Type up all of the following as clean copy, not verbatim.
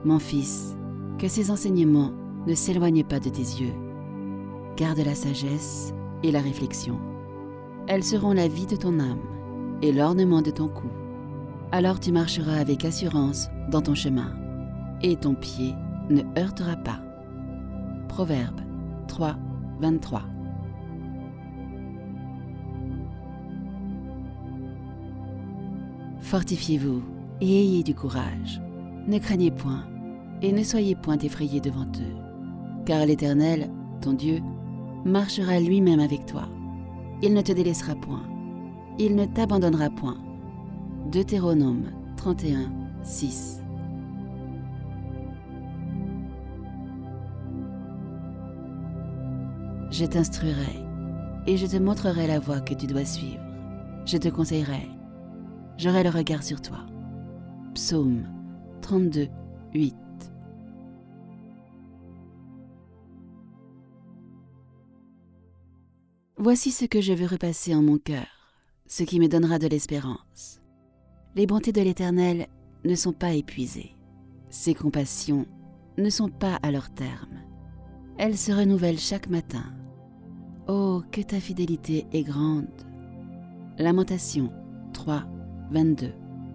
Mon fils, que ces enseignements ne s'éloignent pas de tes yeux. Garde la sagesse et la réflexion. Elles seront la vie de ton âme et l'ornement de ton cou. Alors tu marcheras avec assurance dans ton chemin, et ton pied ne heurtera pas. Proverbe 3, 23. Fortifiez-vous et ayez du courage. Ne craignez point et ne soyez point effrayés devant eux, car l'Éternel, ton Dieu, marchera lui-même avec toi. Il ne te délaissera point, il ne t'abandonnera point. Deutéronome 31, 6. Je t'instruirai et je te montrerai la voie que tu dois suivre. Je te conseillerai, j'aurai le regard sur toi. Psaume 32, 8. Voici ce que je veux repasser en mon cœur, ce qui me donnera de l'espérance. Les bontés de l'Éternel ne sont pas épuisées. Ses compassions ne sont pas à leur terme. Elles se renouvellent chaque matin. Oh, que ta fidélité est grande. Lamentation 3, 22.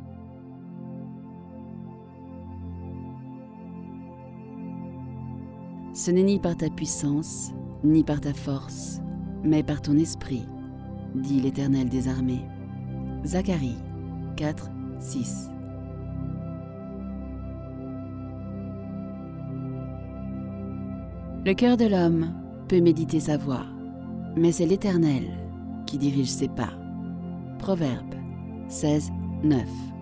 Ce n'est ni par ta puissance, ni par ta force, mais par ton esprit, dit l'Éternel des armées. Zacharie 4, 6. Le cœur de l'homme peut méditer sa voie, mais c'est l'Éternel qui dirige ses pas. Proverbe 16, 9.